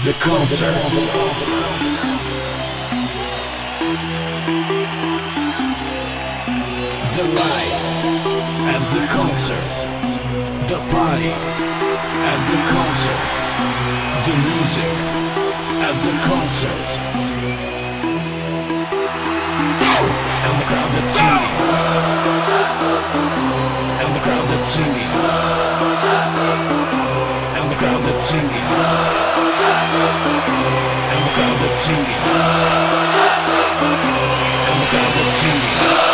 The concert. The light at the concert. The party at the concert. The music at the concert. And the crowd that's singing. And the crowd that's singing. And the crowd that's singing. And the crowd that's singing. And the crowd that's singing.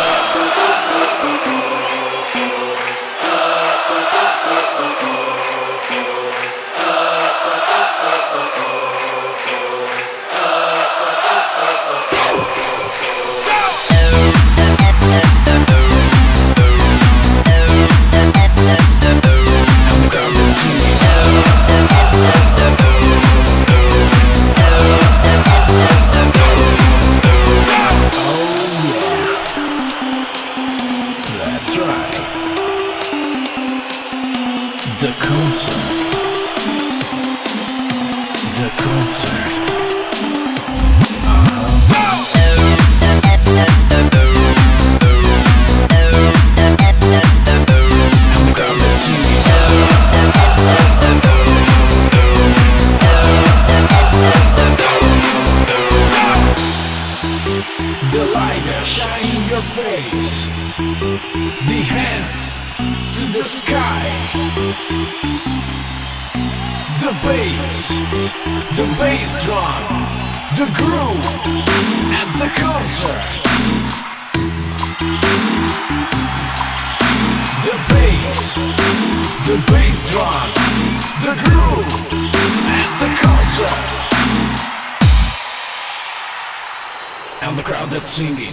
That's right. The concert. The concert. And the crowd that's singing. The light shine in your face. The hands to the sky. The bass drum, the groove at the concert. The bass drum, the groove at the concert. And the crowd that's singing.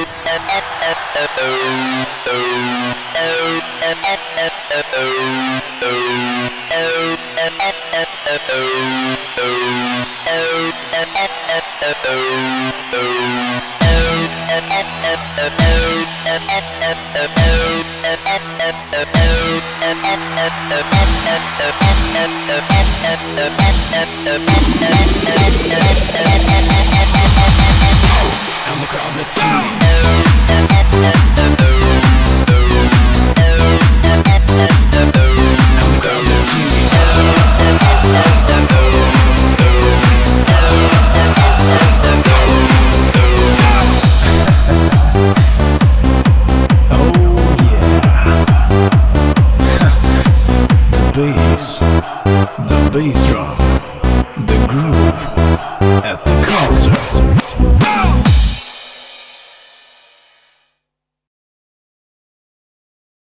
And the crowd that's singing. And the crowd that's singing. Oh yeah. The bass drum.